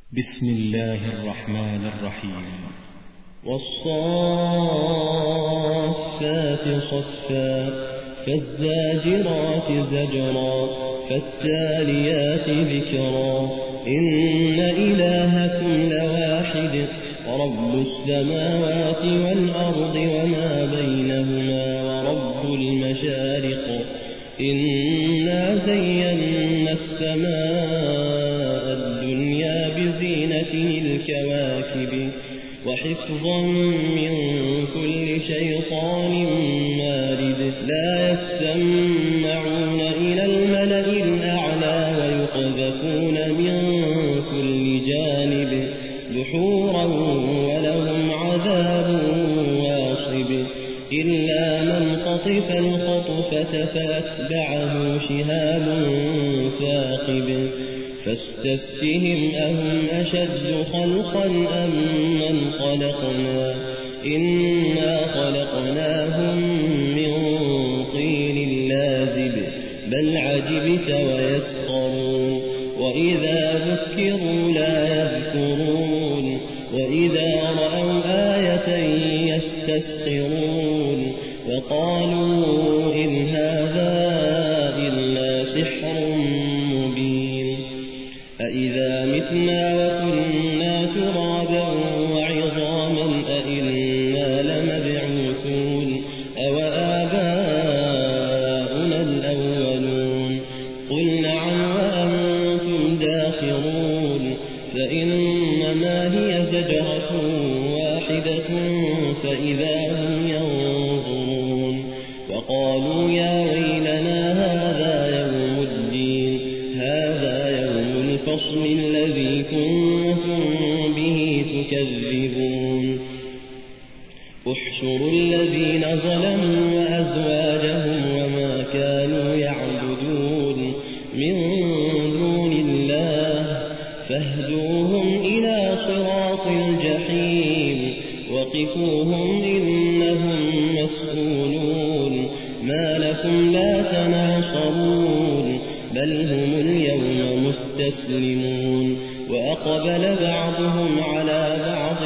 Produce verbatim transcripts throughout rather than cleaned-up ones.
بسم الله الرحمن الرحيم. والصافات صفا فالزاجرات زجرا فالتاليات ذكرا إن إلهكم لواحد رب السماوات والأرض وما بينهما ورب المشارق إنا زينا السماء الدنيا بزينة الكواكب وحفظا من كل شيطان مارد لا يستمعون إلى الملأ الأعلى ويقذفون من كل جانب دحورا ولهم عذاب واصب إلا من خطف الخطفة فأتبعه شهاب ثاقب فاستفتهم أهم أشد خلقا أم من خلقنا إنا خلقناهم من طين لازب بل عجبت ويسخرون وإذا ذكروا لا يذكرون وإذا رأوا آية يستسخرون وقالوا إن هذا إلا سحر مبين أإذا متنا وكنا ترابا وعظاما أإنا لمبعوثون أوآباؤنا الأولون قل نعم وأنتم داخرون فإنما هي زجرة واحدة فإذا هم ينظرون وقالوا يا ويلنا هذا يوم الدين هذا يوم الفصل الذي كنتم به تكذبون احشروا الذين ظلموا وأزواجهم وما كانوا يعبدون من دون الله فاهدوهم إلى صراط الجحيم وقفوهم إنهم مسؤولون ما لكم لا تناصرون بل هم اليوم مستسلمون وأقبل بعضهم على بعض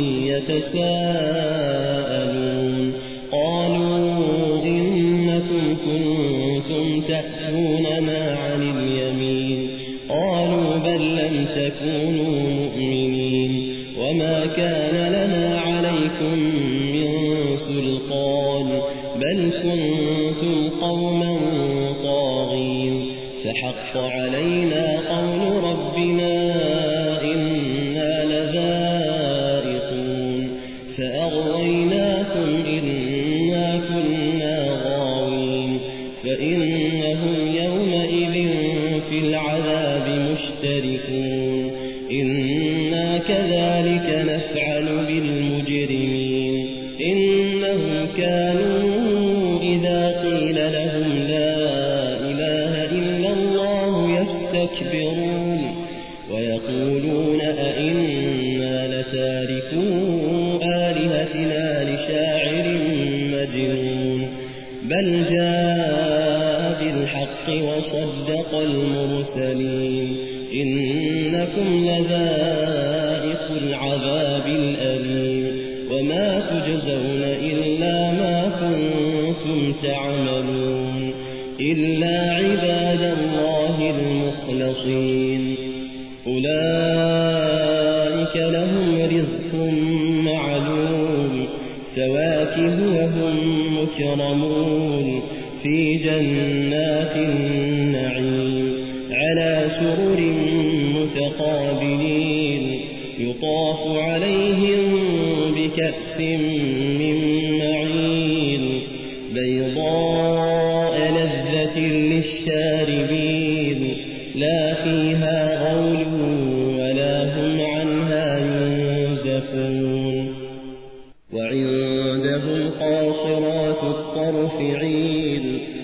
يتساءلون قالوا إنكم كنتم تأتوننا عن اليمين قالوا بل لم تكونوا مؤمنين وما كان لنا عليكم من سلطان بل كنتم قوما طاغين فحق علينا قول ربنا إنا لذائقون فأغويناكم إنا كنا غاوين فإنهم يومئذ في العذاب مشتركون إنا كذلك نفعل بالمجرمين إنهم كانوا إذا قيل لهم لا إله إلا الله يستكبرون ويقولون أئنا لتاركو آلهتنا لشاعر مجنون بل جاء بالحق وصدق المرسلين إنكم لذائق العذاب الأليم وما تجزون إلا ما كنتم تعملون إلا عباد الله المخلصين أولئك لهم رزق معلوم فواكه وهم مكرمون في جنات النعيم على سرر متقابلين يطاف عليهم بكأس من معين بيضاء لذة للشاربين لا فيها غول ولا هم عنها ينزفون وعندهم قاصرات الطرف عين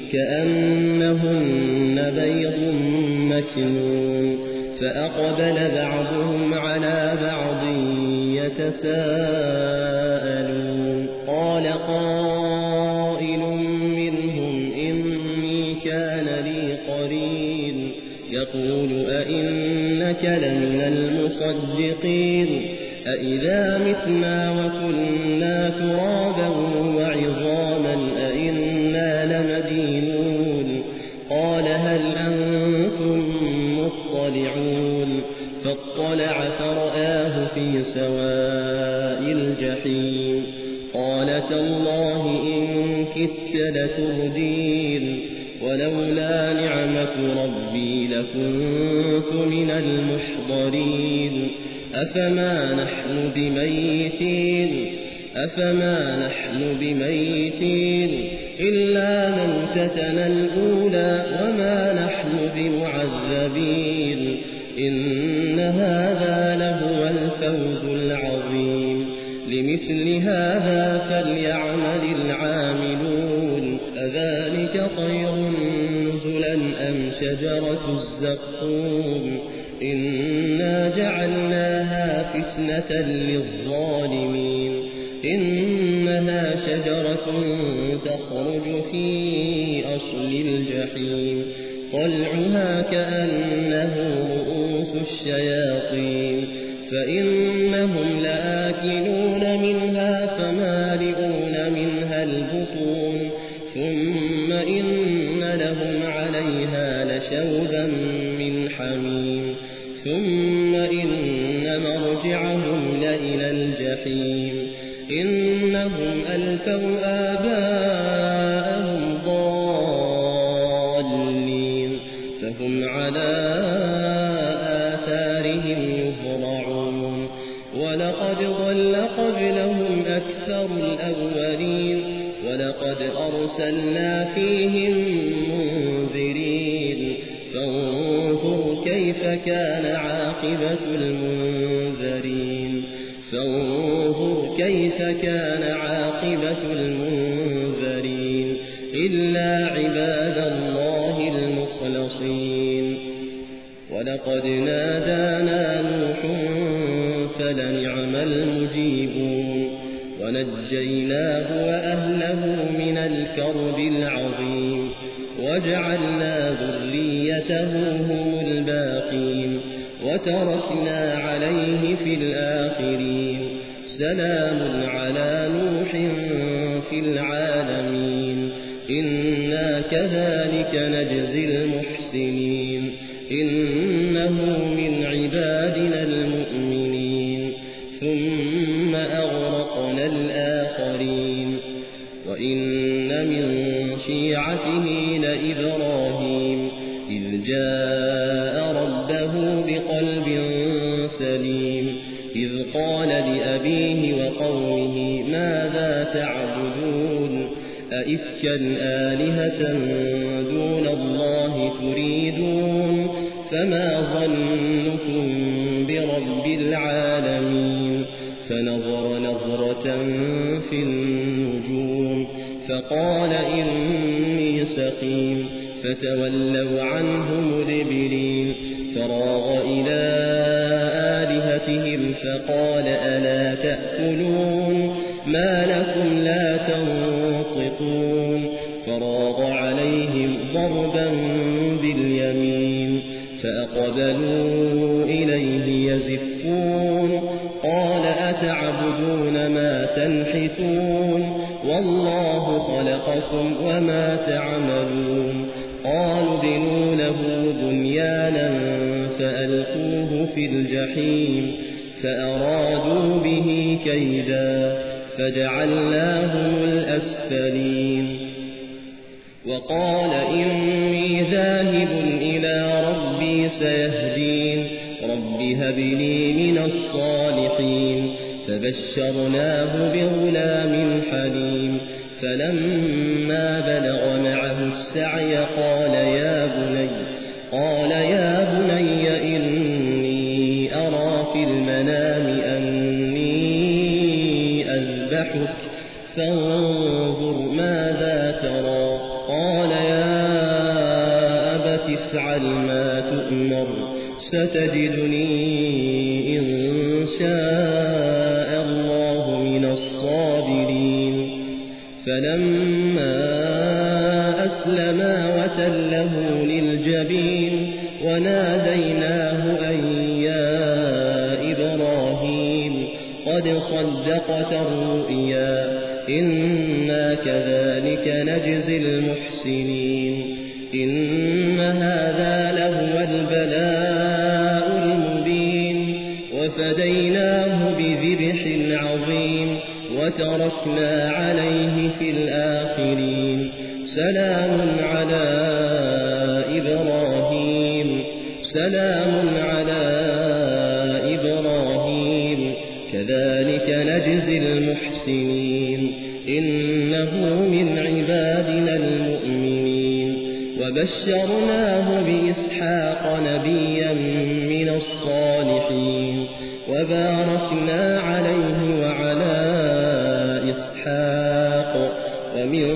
كأنهن بيض مكنون فأقبل بعضهم على بعض يتساءلون قال قائل منهم إني كان لي قرين يقول أئنك لمن المصدقين مصدقين أإذا متنا وكنا ترابا وعظاما أإنا لمدينون قال هل أنتم مطلعون فاطلع فرآه في سواء الجحيم قال تالله إن كدت لتردين ولولا نعمة ربي لكنت من المحضرين أفما نحن بميتين أفما نحن بميتين إلا موتتنا الأولى وما نحن بمعذبين إن هذا لهو الفوز العظيم لمثل هذا فليعمل العاملون أذلك خير نزلا أم شجرة الزقوم إنا جعلناها فتنة للظالمين إنها شجرة تخرج في أصل الجحيم طلعها كأنه رؤوس الشياطين فإنهم لآكلون منها فمالئون منها البطون ثم إن لهم عليها لشوبا من حميم ثم إن مرجعهم لإلى الجحيم إنهم ألفوا آباءهم ضالين فهم على آثارهم يهرعون ولقد ضل قبلهم أكثر الأولين ولقد أرسلنا فيهم منذرين فانظر كيف كان عاقبة المنذرين فانظر كيف كان عاقبة المنذرين إلا عباد الله المخلصين ولقد نادانا نوح فلنعم المجيبون ونجيناه وأهله من الكرب العظيم وجعلنا ذريته هم الباقين وتركنا عليه في الآخرين سلام على نوح في العالمين إنا كذلك نجزي المحسنين إنه من عبادنا المؤمنين ثم أغرقنا الآخرين وإن من شيعته لإبراهيم إذ جاء ربه بقلب سليم إذ قال لأبيه وقومه ماذا تعبدون أئفكا آلهة دون الله تريدون فما ظنكم برب العالمين فنظر نظرة في النجوم فقال إني سقيم فتولوا عنه مدبرين فراغ إلى آلهتهم فقال ألا تأكلون ما لكم لا تنطقون فراغ عليهم ضربا باليمين فأقبلوا إليه يزفون قال أتعبدون ما تنحتون والله خلقكم وما تعملون قالوا بنوا له بنيانا فألقوه في الجحيم فأرادوا به كيدا فجعلناهم الأسفلين وقال إني ذاهب إلى ربي سيهدين رب هب لي من الصالحين فبشرناه بغلام حليم فلما بلغ معه السعي قال يا بني قال يا بني إني أرى في المنام أني أذبحك فانظر ماذا ترى قال يا أبت افعل ما تؤمر ستجدني إن شاء الله من الصابرين فلما أسلما وتله للجبين وناديناه أن يا قد صدقت الرؤيا إنا كذلك نجزي المحسنين إن هذا لهو البلاء المبين وفديناه بذبح عظيم وتركنا عليه في الآخرين سلام على إبراهيم سلام على إبراهيم كذلك نجزي المحسنين إنه من عبادنا المؤمنين وبشرناه بإسحاق نبيا من الصالحين وباركنا عليه وعلى إسحاق ومن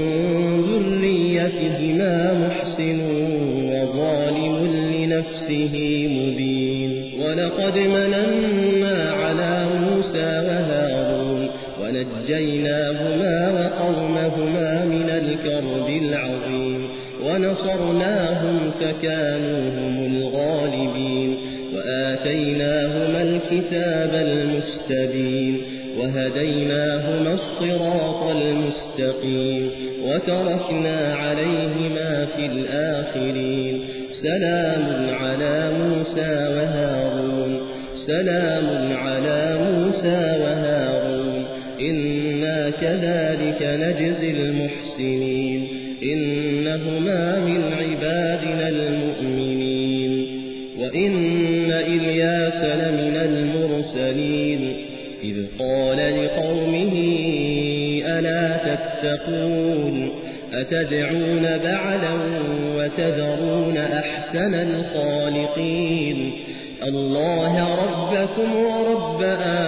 ذريتهما محسن وظالم لنفسه مبين ولقد مننا على موسى وهارون ونجيناهما وقومهما من الكرب العظيم ونصرناهم فكانوا هم الغالبين وآتيناهما الكتاب المستبين وهديناهما الصراط المستقيم وتركنا عليهما في الآخرين سلام على موسى وهارون سلام على موسى وهارون إنا كذلك نجزي المحسنين إنهما من عبادنا المؤمنين وإن إلياس لمن المرسلين إذ قال لقومه ألا تتقون أتدعون بعلا وتذرون أحسن الخالقين الله ربكم ورب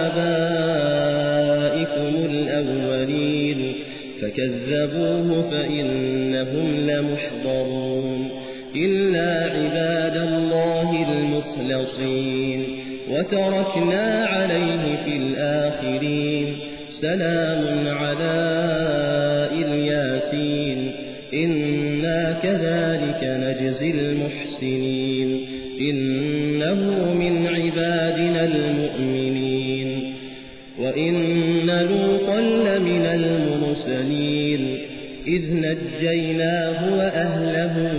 آبائكم الأولين فكذبوه فإنهم لمحضرون إلا عباد الله المخلصين وتركنا عليه في الآخرين سلام على الياسين إنا كذلك نجزي المحسنين إنه من عبادنا المؤمنين وإن لوطا لمن المرسلين إذ نجيناه وأهله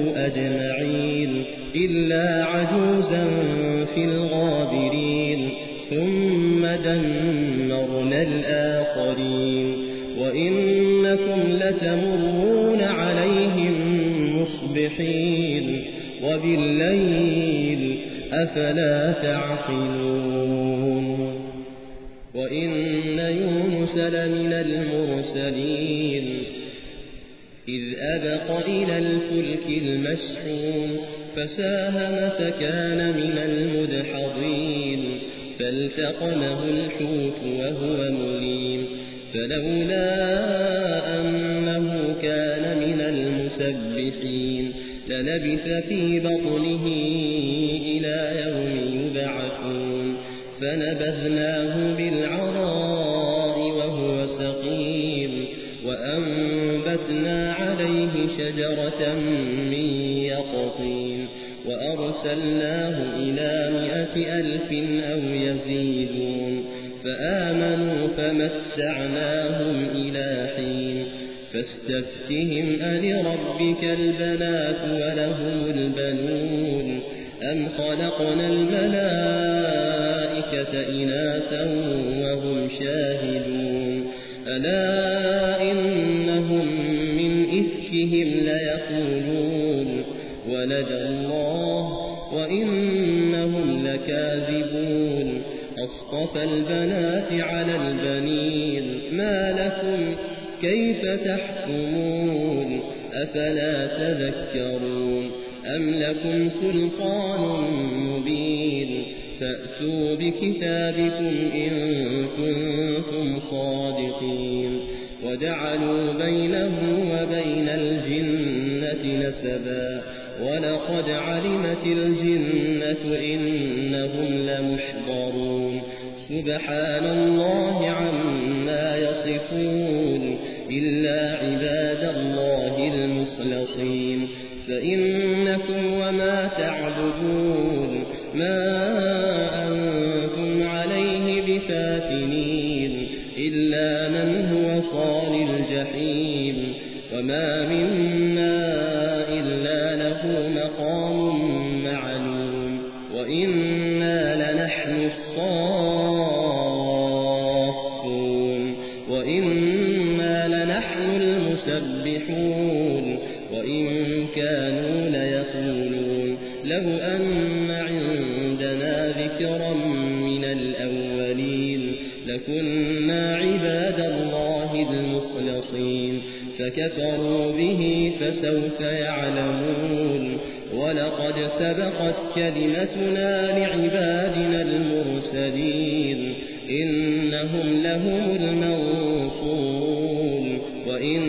أجمعين إلا عجوزا في الغابرين ثم دمرنا الآخرين وإنكم لتمرون عليهم مصبحين وبالليل أفلا تعقلون وإن يونس لمن المرسلين إذ أبق إلى الفلك المشحون فساهم فكان من المدحضين فالتقمه الحوت وهو مليم فلولا أنه كان من المسبحين للبث في بطنه إلى يوم يبعثون فنبذناه بالعراء وهو سقيم وأنبتنا عليه شجرة من يقطين وأرسلناه إلى مائة ألف أو يزيدون فآمنوا فمتعناهم إلى حين فاستفتهم ألربك البنات ولهم البنون أم خلقنا الملائكة إناثا وهم شاهدون ألا إنهم من إفكهم ليقولون ولد الله وإنهم لكاذبون أصطفى البنات على البنين ما لكم كيف تحكمون أفلا تذكرون أم لكم سلطان مبين فأتوا بكتابكم إن كنتم صادقين وجعلوا بينه وبين الجنة نسبا ولقد علمت الجنة إنهم لمحضرون سبحان الله عما يصفون إلا عباد الله المخلصين فإنكم وما تعبدون ما أنتم عليه بفاتنين لنحن الصافون وإنا لنحن المسبحون وإن كانوا ليقولون لو أن عندنا ذكرا من الأولين لكنا عباد الله المخلصين فكفروا به فسوف يعلمون ولقد سبقت كلمتنا لعبادنا المرسلين إنهم لهم المنصورون وإن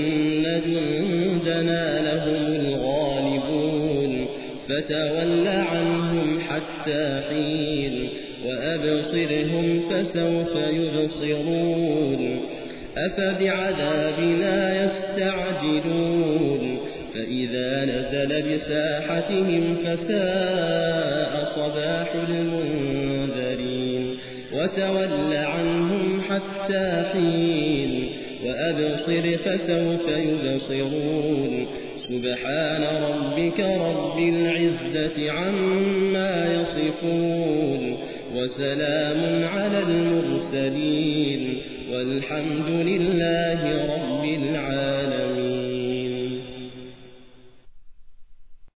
جندنا لهم الغالبون فتول عنهم حتى حين وأبصرهم فسوف يبصرون أفبعذابنا يستعجلون فإذا نزل بساحتهم فساء صباح المنذرين وتول عنهم حتى حين وأبصر فسوف يبصرون سبحان ربك رب العزة عما يصفون وسلام على المرسلين والحمد لله رب العالمين.